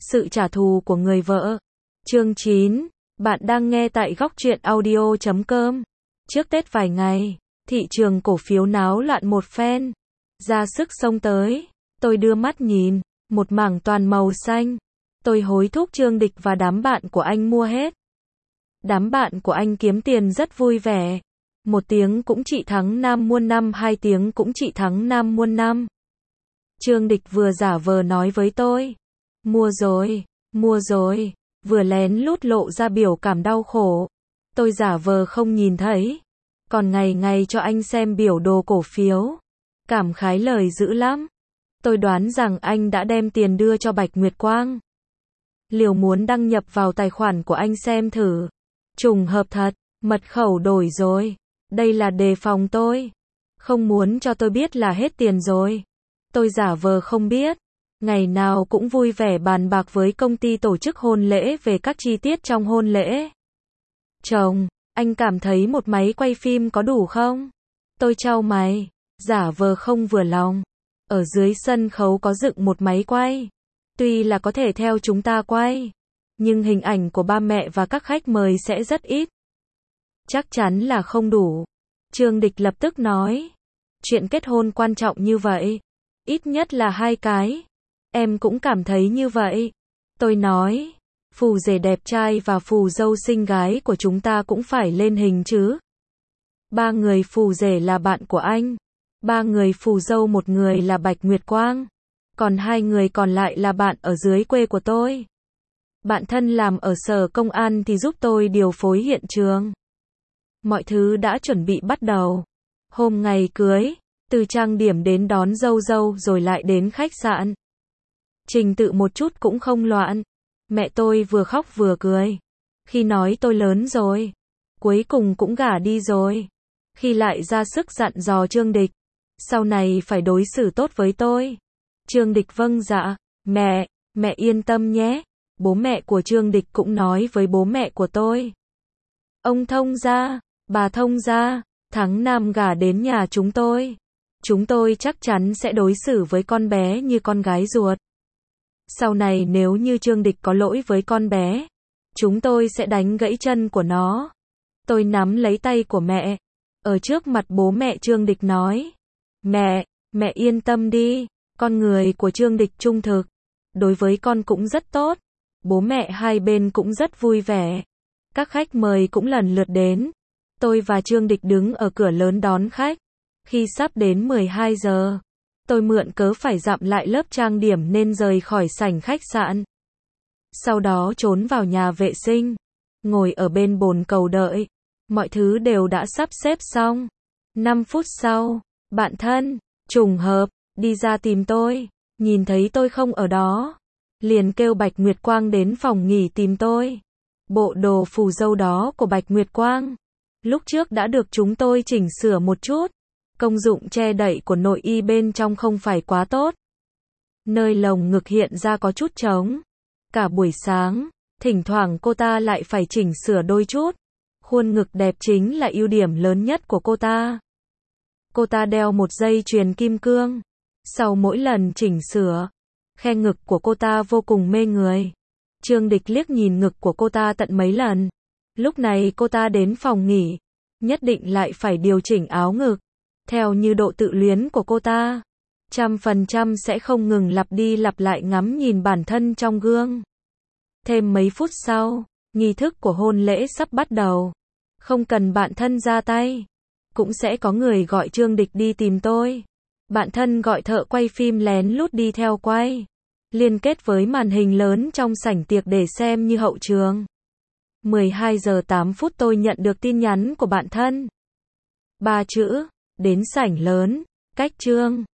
Sự trả thù của người vợ. Chương 9. Bạn đang nghe tại góc truyện audio.com. Trước Tết vài ngày, thị trường cổ phiếu náo loạn một phen. Ra sức xông tới. Tôi đưa mắt nhìn, một mảng toàn màu xanh. Tôi hối thúc Trương Địch và đám bạn của anh mua hết. Đám bạn của anh kiếm tiền rất vui vẻ. 1 tiếng cũng trị thắng Nam muôn năm, 2 tiếng cũng trị thắng Nam muôn năm. Trương Địch vừa giả vờ nói với tôi. Mua rồi, vừa lén lút lộ ra biểu cảm đau khổ. Tôi giả vờ không nhìn thấy. Còn ngày ngày cho anh xem biểu đồ cổ phiếu. Cảm khái lời dữ lắm. Tôi đoán rằng anh đã đem tiền đưa cho Bạch Nguyệt Quang. Liều muốn đăng nhập vào tài khoản của anh xem thử. Trùng hợp thật, mật khẩu đổi rồi. Đây là đề phòng tôi. Không muốn cho tôi biết là hết tiền rồi. Tôi giả vờ không biết. Ngày nào cũng vui vẻ bàn bạc với công ty tổ chức hôn lễ về các chi tiết trong hôn lễ. Chồng, anh cảm thấy một máy quay phim có đủ không? Tôi chau mày, giả vờ không vừa lòng. Ở dưới sân khấu có dựng một máy quay. Tuy là có thể theo chúng ta quay, nhưng hình ảnh của ba mẹ và các khách mời sẽ rất ít. Chắc chắn là không đủ. Trương Địch lập tức nói. Chuyện kết hôn quan trọng như vậy. Ít nhất là 2 cái. Em cũng cảm thấy như vậy. Tôi nói. Phù rể đẹp trai và phù dâu xinh gái của chúng ta cũng phải lên hình chứ. 3 người phù rể là bạn của anh. 3 người phù dâu, 1 người là Bạch Nguyệt Quang. Còn 2 người còn lại là bạn ở dưới quê của tôi. Bạn thân làm ở sở công an thì giúp tôi điều phối hiện trường. Mọi thứ đã chuẩn bị bắt đầu. Hôm ngày cưới, từ trang điểm đến đón dâu rồi lại đến khách sạn. Trình tự một chút cũng không loạn. Mẹ tôi vừa khóc vừa cười. Khi nói tôi lớn rồi, cuối cùng cũng gả đi rồi. Khi lại ra sức dặn dò Trương Địch, sau này phải đối xử tốt với tôi. Trương Địch vâng dạ. Mẹ yên tâm nhé. Bố mẹ của Trương Địch cũng nói với bố mẹ của tôi. Ông thông gia, bà thông gia, tháng Nam gả đến nhà chúng tôi. Chúng tôi chắc chắn sẽ đối xử với con bé như con gái ruột. Sau này nếu như Trương Địch có lỗi với con bé, chúng tôi sẽ đánh gãy chân của nó. Tôi nắm lấy tay của mẹ. Ở trước mặt bố mẹ Trương Địch nói. Mẹ yên tâm đi. Con người của Trương Địch trung thực. Đối với con cũng rất tốt. Bố mẹ hai bên cũng rất vui vẻ. Các khách mời cũng lần lượt đến. Tôi và Trương Địch đứng ở cửa lớn đón khách. Khi sắp đến 12 giờ, tôi mượn cớ phải dặm lại lớp trang điểm nên rời khỏi sảnh khách sạn. Sau đó trốn vào nhà vệ sinh, ngồi ở bên bồn cầu đợi. Mọi thứ đều đã sắp xếp xong. 5 phút sau, bạn thân, trùng hợp, đi ra tìm tôi. Nhìn thấy tôi không ở đó, liền kêu Bạch Nguyệt Quang đến phòng nghỉ tìm tôi. Bộ đồ phù dâu đó của Bạch Nguyệt Quang, lúc trước đã được chúng tôi chỉnh sửa một chút. Công dụng che đậy của nội y bên trong không phải quá tốt. Nơi lồng ngực hiện ra có chút trống. Cả buổi sáng, thỉnh thoảng cô ta lại phải chỉnh sửa đôi chút. Khuôn ngực đẹp chính là ưu điểm lớn nhất của cô ta. Cô ta đeo một dây chuyền kim cương. Sau mỗi lần chỉnh sửa, khe ngực của cô ta vô cùng mê người. Trương Địch liếc nhìn ngực của cô ta tận mấy lần. Lúc này cô ta đến phòng nghỉ, nhất định lại phải điều chỉnh áo ngực. Theo như độ tự luyến của cô ta, 100% sẽ không ngừng lặp đi lặp lại ngắm nhìn bản thân trong gương. Thêm mấy phút sau, nghi thức của hôn lễ sắp bắt đầu. Không cần bạn thân ra tay, cũng sẽ có người gọi Trương Địch đi tìm tôi. Bạn thân gọi thợ quay phim lén lút đi theo quay, liên kết với màn hình lớn trong sảnh tiệc để xem như hậu trường. 12 giờ 8 phút tôi nhận được tin nhắn của bạn thân. 3 chữ, đến sảnh lớn, cách Trương